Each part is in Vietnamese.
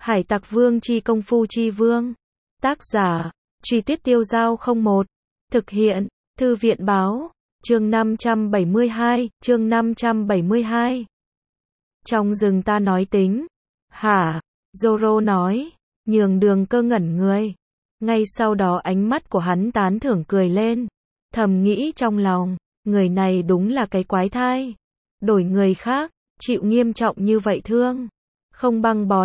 Hải Tặc Vương chi công phu chi vương. Tác giả, Truy Tuyết Tiêu Dao 01. Thực hiện, Thư viện Báo. Chương 572, chương 572. Trong rừng ta nói tính. Hả? Zoro nói. Nhường Đường Cơ ngẩn người. Ngay sau đó ánh mắt của hắn tán thưởng cười lên. Thầm nghĩ trong lòng, người này đúng là cái quái thai. Đổi người khác, chịu nghiêm trọng như vậy thương. Không băng bó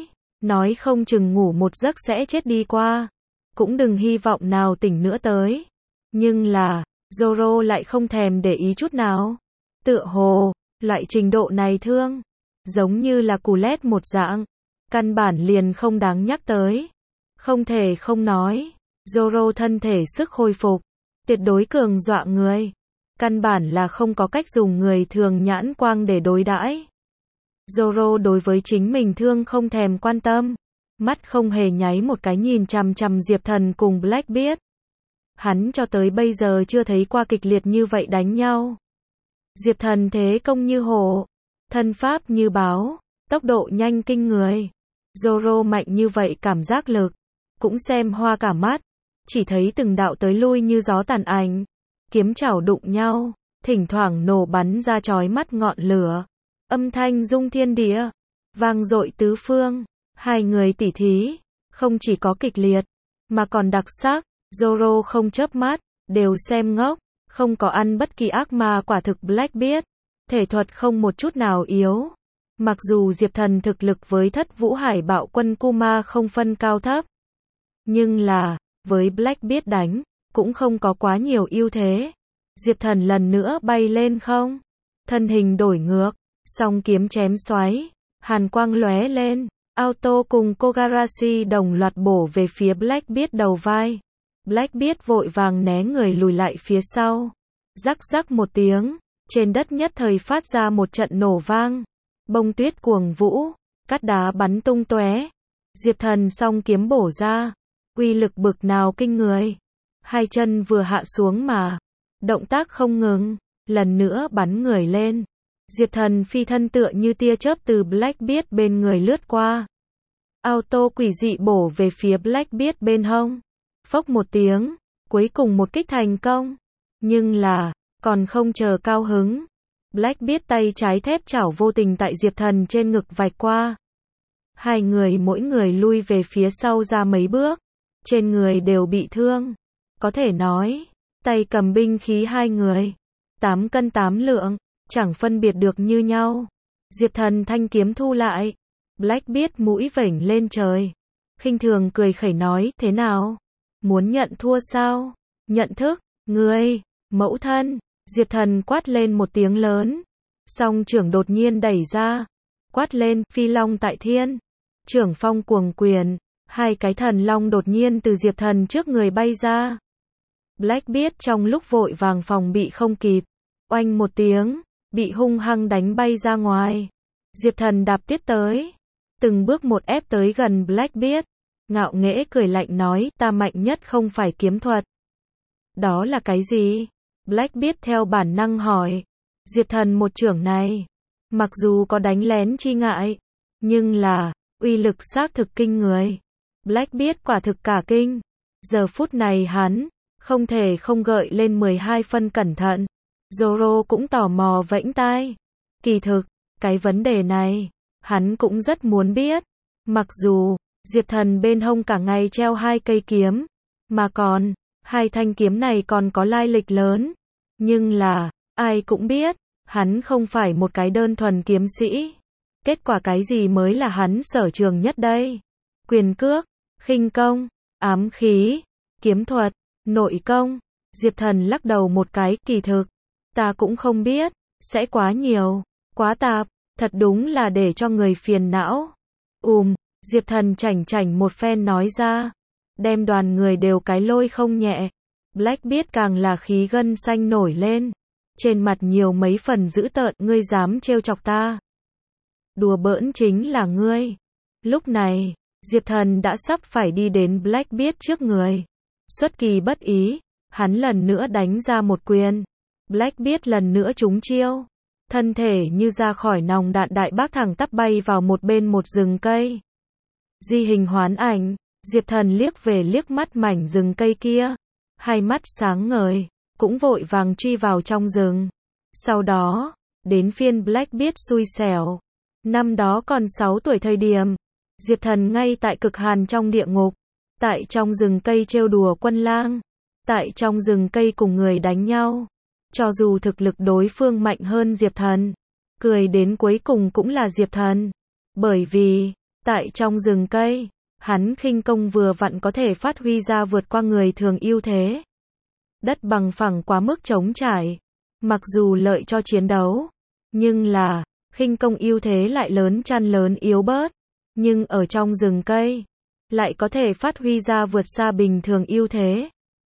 nói không chừng ngủ một giấc sẽ chết đi qua. Cũng đừng hy vọng nào tỉnh nữa tới. Nhưng là, Zoro lại không thèm để ý chút nào. Tựa hồ, loại trình độ này thương, giống như là củ lét một dạng. Căn bản liền không đáng nhắc tới. Không thể không nói, Zoro thân thể sức hồi phục, tuyệt đối cường dọa người. Căn bản là không có cách dùng người thường nhãn quang để đối đãi. Zoro đối với chính mình thương không thèm quan tâm. Mắt không hề nháy một cái nhìn chằm chằm Diệp Thần cùng Blackbeard. Hắn cho tới bây giờ chưa thấy qua kịch liệt như vậy đánh nhau. Diệp Thần thế công như hổ, thân pháp như báo, tốc độ nhanh kinh người. Zoro mạnh như vậy cảm giác lực, cũng xem hoa cả mắt. Chỉ thấy từng đạo tới lui như gió tàn ảnh, kiếm chảo đụng nhau, thỉnh thoảng nổ bắn ra chói mắt ngọn lửa. Âm thanh rung thiên địa, vang dội tứ phương. Hai người tỉ thí, không chỉ có kịch liệt, mà còn đặc sắc. Zoro không chớp mắt, đều xem ngốc, không có ăn bất kỳ ác ma quả thực. Blackbeard, thể thuật không một chút nào yếu. Mặc dù Diệp Thần thực lực với Thất Vũ Hải Bạo Quân Kuma không phân cao thấp, nhưng là, với Blackbeard đánh, cũng không có quá nhiều ưu thế. Diệp Thần lần nữa bay lên không, thân hình đổi ngược, song kiếm chém xoáy, hàn quang lóe lên, Auto cùng Kogarashi đồng loạt bổ về phía Blackbeard đầu vai. Blackbeard vội vàng né người lùi lại phía sau. Rắc rắc một tiếng, trên đất nhất thời phát ra một trận nổ vang. Bông tuyết cuồng vũ, cát đá bắn tung tóe. Diệp Thần song kiếm bổ ra, uy lực bực nào kinh người. Hai chân vừa hạ xuống mà, động tác không ngừng, lần nữa bắn người lên. Diệp Thần phi thân tựa như tia chớp từ Blackbeard bên người lướt qua. Auto quỷ dị bổ về phía Blackbeard bên hông. Phốc một tiếng, cuối cùng một kích thành công. Nhưng là, còn không chờ cao hứng. Blackbeard tay trái thép chảo vô tình tại Diệp Thần trên ngực vạch qua. Hai người mỗi người lui về phía sau ra mấy bước. Trên người đều bị thương. Có thể nói, tay cầm binh khí hai người, 8 cân 8 lượng, chẳng phân biệt được như nhau. Diệp Thần thanh kiếm thu lại. Blackbeard mũi vểnh lên trời, khinh thường cười khẩy nói, thế nào? Muốn nhận thua sao? Nhận thức, ngươi, mẫu thân. Diệp Thần quát lên một tiếng lớn. Song trưởng đột nhiên đẩy ra. Quát lên, phi long tại thiên. Trưởng phong cuồng quyền. Hai cái thần long đột nhiên từ Diệp Thần trước người bay ra. Blackbeard trong lúc vội vàng phòng bị không kịp. Oanh một tiếng, bị hung hăng đánh bay ra ngoài. Diệp Thần đạp tiết tới. Từng bước một ép tới gần Blackbeard. Ngạo nghễ cười lạnh nói, ta mạnh nhất không phải kiếm thuật. Đó là cái gì? Blackbeard theo bản năng hỏi. Diệp Thần một chưởng này, mặc dù có đánh lén chi ngại, nhưng là, uy lực xác thực kinh người. Blackbeard quả thực cả kinh. Giờ phút này hắn, không thể không gợi lên 12 phân cẩn thận. Zoro cũng tò mò vẫy tai. Kỳ thực, cái vấn đề này, hắn cũng rất muốn biết. Mặc dù, Diệp Thần bên hông cả ngày treo 2 cây kiếm, mà còn, 2 thanh kiếm này còn có lai lịch lớn. Nhưng là, ai cũng biết, hắn không phải một cái đơn thuần kiếm sĩ. Kết quả cái gì mới là hắn sở trường nhất đây? Quyền cước, khinh công, ám khí, kiếm thuật, nội công. Diệp Thần lắc đầu một cái, kỳ thực, ta cũng không biết, sẽ quá nhiều, quá tạp, thật đúng là để cho người phiền não. Diệp Thần chảnh chảnh một phen nói ra, đem đoàn người đều cái lôi không nhẹ. Blackbeard càng là khí gân xanh nổi lên, trên mặt nhiều mấy phần dữ tợn, ngươi dám trêu chọc ta. Đùa bỡn chính là ngươi. Lúc này, Diệp Thần đã sắp phải đi đến Blackbeard trước người. Xuất kỳ bất ý, hắn lần nữa đánh ra một quyền. Blackbeard lần nữa trúng chiêu. Thân thể như ra khỏi nòng đạn đại bác thẳng tắp bay vào một bên một rừng cây. Di hình hoán ảnh, Diệp Thần liếc về liếc mắt mảnh rừng cây kia, hai mắt sáng ngời, cũng vội vàng truy vào trong rừng. Sau đó, đến phiên Blackbeard xui xẻo. Năm đó còn 6 tuổi thời điểm, Diệp Thần ngay tại cực hàn trong địa ngục, tại trong rừng cây trêu đùa quân lang, tại trong rừng cây cùng người đánh nhau. Cho dù thực lực đối phương mạnh hơn Diệp Thần, cười đến cuối cùng cũng là Diệp Thần. Bởi vì, tại trong rừng cây, hắn khinh công vừa vặn có thể phát huy ra vượt qua người thường ưu thế. Đất bằng phẳng quá mức trống trải, mặc dù lợi cho chiến đấu, nhưng là, khinh công ưu thế lại lớn chăn lớn yếu bớt. Nhưng ở trong rừng cây, lại có thể phát huy ra vượt xa bình thường ưu thế.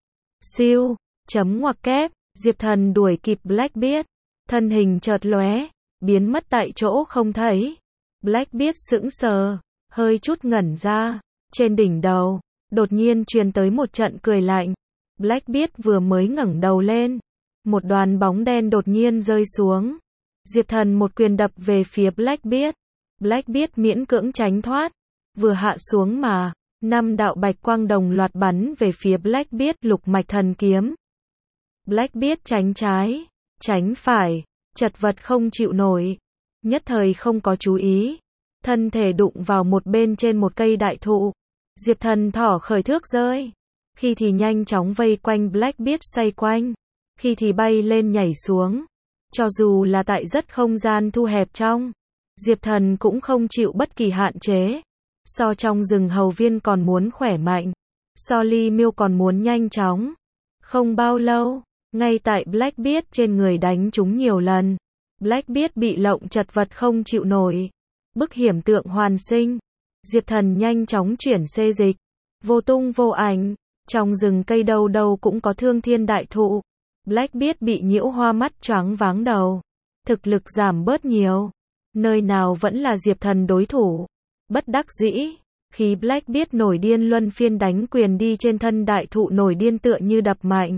Siêu, chấm ngoặc kép, Diệp Thần đuổi kịp Blackbeard, thân hình chợt lóe, biến mất tại chỗ không thấy. Blackbeard sững sờ, hơi chút ngẩn ra, trên đỉnh đầu, đột nhiên truyền tới một trận cười lạnh. Blackbeard vừa mới ngẩng đầu lên, một đoàn bóng đen đột nhiên rơi xuống. Diệp Thần một quyền đập về phía Blackbeard. Blackbeard miễn cưỡng tránh thoát, vừa hạ xuống mà, 5 đạo bạch quang đồng loạt bắn về phía Blackbeard lục mạch thần kiếm. Blackbeard tránh trái, tránh phải, chật vật không chịu nổi, nhất thời không có chú ý, thân thể đụng vào một bên trên một cây đại thụ. Diệp Thần thỏ khởi thước rơi, khi thì nhanh chóng vây quanh Blackbeard xoay quanh, khi thì bay lên nhảy xuống. Cho dù là tại rất không gian thu hẹp trong, Diệp Thần cũng không chịu bất kỳ hạn chế. So trong rừng hầu viên còn muốn khỏe mạnh, so Ly Miêu còn muốn nhanh chóng. Không bao lâu, ngay tại Blackbeard trên người đánh trúng nhiều lần, Blackbeard bị lộng chật vật không chịu nổi. Bức hiểm tượng hoàn sinh, Diệp Thần nhanh chóng chuyển xê dịch, vô tung vô ảnh, trong rừng cây đâu đâu cũng có thương thiên đại thụ. Blackbeard bị nhiễu hoa mắt choáng váng đầu, thực lực giảm bớt nhiều, nơi nào vẫn là Diệp Thần đối thủ. Bất đắc dĩ, khi Blackbeard nổi điên luân phiên đánh quyền đi trên thân đại thụ nổi điên tựa như đập mạnh.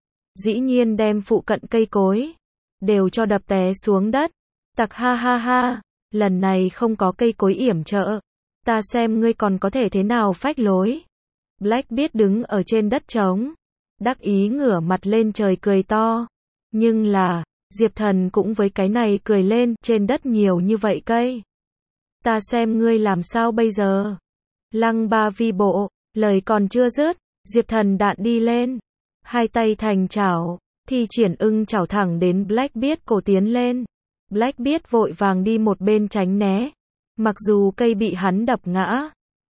Dĩ nhiên đem phụ cận cây cối đều cho đập té xuống đất. Tặc ha ha ha, lần này không có cây cối yểm trợ, ta xem ngươi còn có thể thế nào phách lối. Blackbeard đứng ở trên đất trống, đắc ý ngửa mặt lên trời cười to. Nhưng là, Diệp Thần cũng với cái này cười lên, trên đất nhiều như vậy cây, ta xem ngươi làm sao bây giờ. Lăng ba vi bộ, lời còn chưa dứt, Diệp Thần đạn đi lên, hai tay thành chảo, thi triển ưng chảo thẳng đến Blackbeard cổ tiến lên. Blackbeard vội vàng đi một bên tránh né, mặc dù cây bị hắn đập ngã,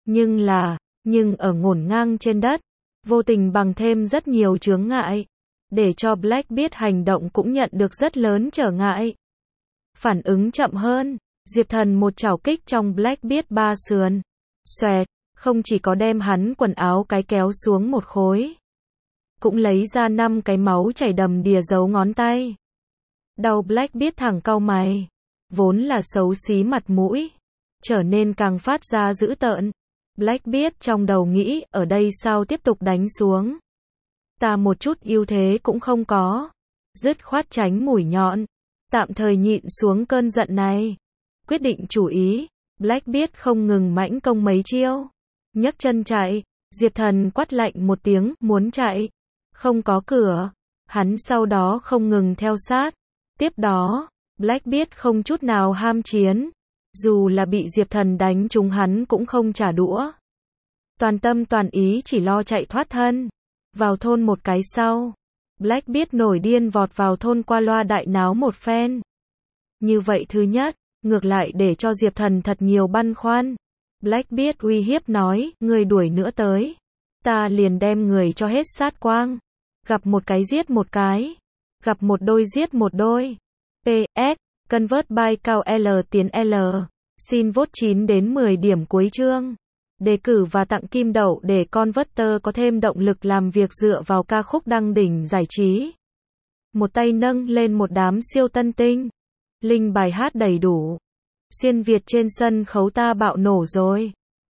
nhưng ở ngổn ngang trên đất, vô tình bằng thêm rất nhiều chướng ngại, để cho Blackbeard hành động cũng nhận được rất lớn trở ngại. Phản ứng chậm hơn, Diệp Thần một chảo kích trong Blackbeard ba sườn, xoẹt, không chỉ có đem hắn quần áo cái kéo xuống một khối, cũng lấy ra 5 cái máu chảy đầm đìa dấu ngón tay. Đau Blackbeard thẳng cau mày, vốn là xấu xí mặt mũi, trở nên càng phát ra dữ tợn. Blackbeard trong đầu nghĩ, ở đây sao tiếp tục đánh xuống, ta một chút ưu thế cũng không có, dứt khoát tránh mũi nhọn, tạm thời nhịn xuống cơn giận này. Quyết định chủ ý, Blackbeard không ngừng mãnh công mấy chiêu, nhấc chân chạy. Diệp Thần quát lạnh một tiếng, muốn chạy, không có cửa. Hắn sau đó không ngừng theo sát. Tiếp đó, Blackbeard không chút nào ham chiến, dù là bị Diệp Thần đánh trúng hắn cũng không trả đũa, toàn tâm toàn ý chỉ lo chạy thoát thân. Vào thôn một cái sau, Blackbeard nổi điên vọt vào thôn qua loa đại náo một phen. Như vậy thứ nhất, ngược lại để cho Diệp Thần thật nhiều băn khoăn. Blackbeard uy hiếp nói, người đuổi nữa tới, ta liền đem người cho hết sát quang. Gặp một cái giết một cái, gặp một đôi giết một đôi. PS, convert by cao L tiến L. Xin vote 9 đến 10 điểm cuối chương. Đề cử và tặng kim đậu để Converter có thêm động lực làm việc dựa vào ca khúc đăng đỉnh giải trí. Một tay nâng lên một đám siêu tân tinh. Link bài hát đầy đủ. Xuyên Việt trên sân khấu ta bạo nổ rồi.